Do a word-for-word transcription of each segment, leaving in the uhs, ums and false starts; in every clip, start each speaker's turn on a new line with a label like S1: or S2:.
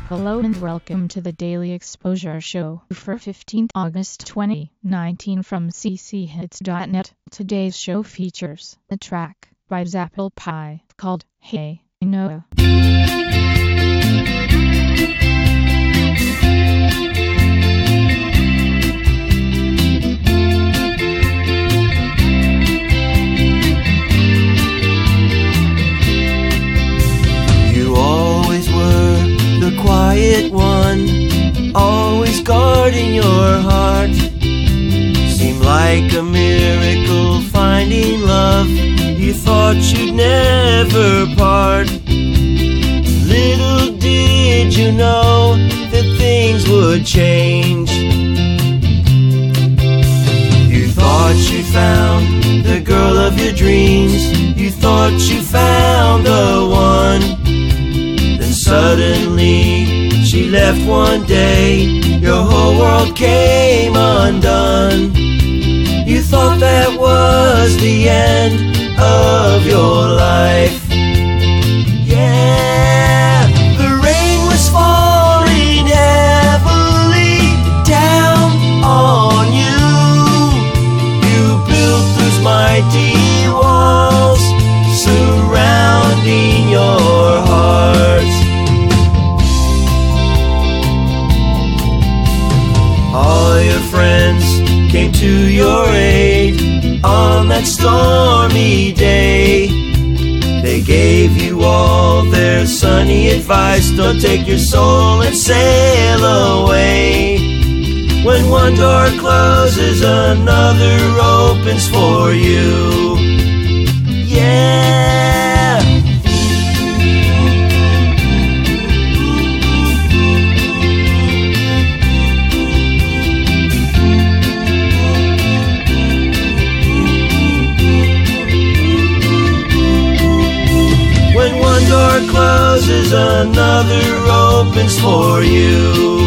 S1: Hello and welcome to the Daily Exposure Show for fifteenth August twenty nineteen from c c hits dot net. Today's show features a track by Zapple Pie called Hey Noah.
S2: Quiet one, always guarding your heart. Seemed like a miracle finding love. You thought you'd never part. Little did you know that things would change. You thought you found the girl of your dreams. You thought you found the one. Then suddenly she left one day. Your whole world came undone. You thought that was the end of your life. Yeah, the rain was falling heavily down on you. You built those mighty walls surrounding your heart. All your friends came to your aid on that stormy day. They gave you all their sunny advice. Don't take your soul and sail away. When one door closes, another opens for you. Yeah. When one door closes, another opens for you.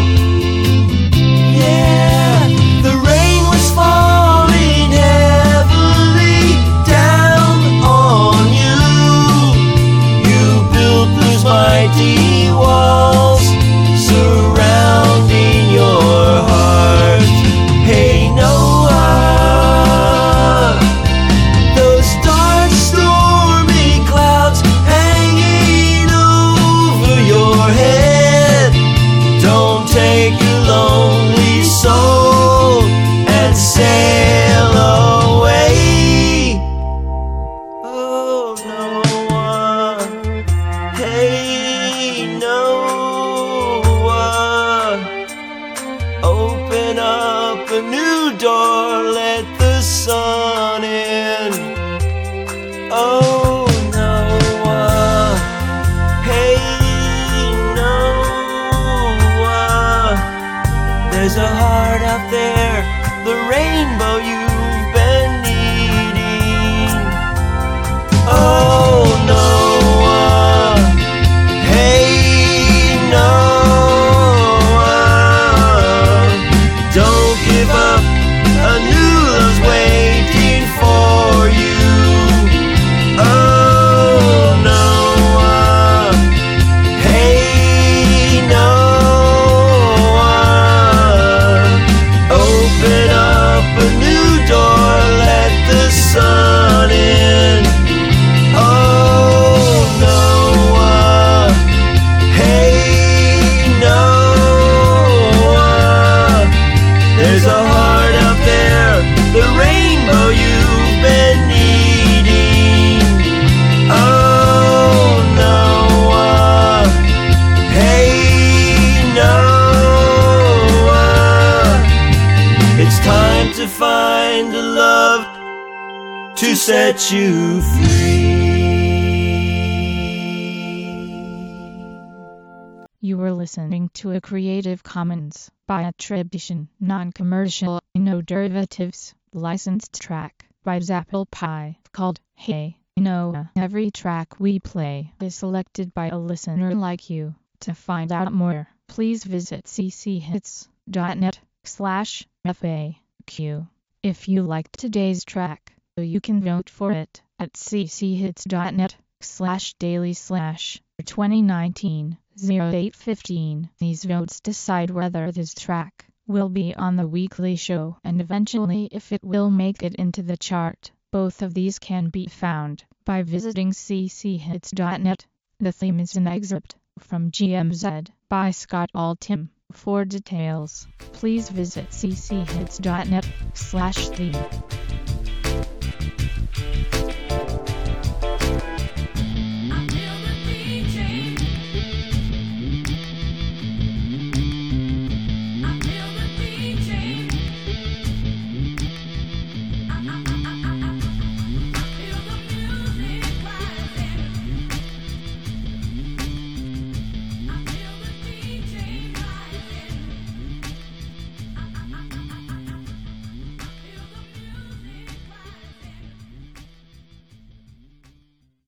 S2: Yeah, the rain was falling heavily down on you. You built those mighty walls surrounding your heart. Hey Noah, those dark stormy clouds hanging over your head. Don't take your lonely soul and sail away. Oh Noah, hey Noah, open up a new door, let the sun in. Oh Noah, hey Noah, there's a heart out there, the rainbow you've been needing. Oh Noah, hey Noah, don't give up, a new love's waiting for you. Oh Noah, hey Noah, open up a new door, let the sun in. Oh Noah, hey Noah, there's a heart out there, the rainbow you've been needing. Oh Noah, hey Noah, it's time to find the love to set you free.
S1: You were listening to a Creative Commons by attribution, non-commercial, no derivatives, licensed track by Zapple Pie called Hey Noah. Every track we play is selected by a listener like you. To find out more, please visit c c hits dot net slash F A Q. If you liked today's track, you can vote for it at c c hits dot net slash daily slash twenty nineteen. zero eight fifteen. These votes decide whether this track will be on the weekly show and eventually if it will make it into the chart. Both of these can be found by visiting c c hits dot net. The theme is an excerpt from G M Z by Scott Altham. For details, please visit c c hits dot net slash theme.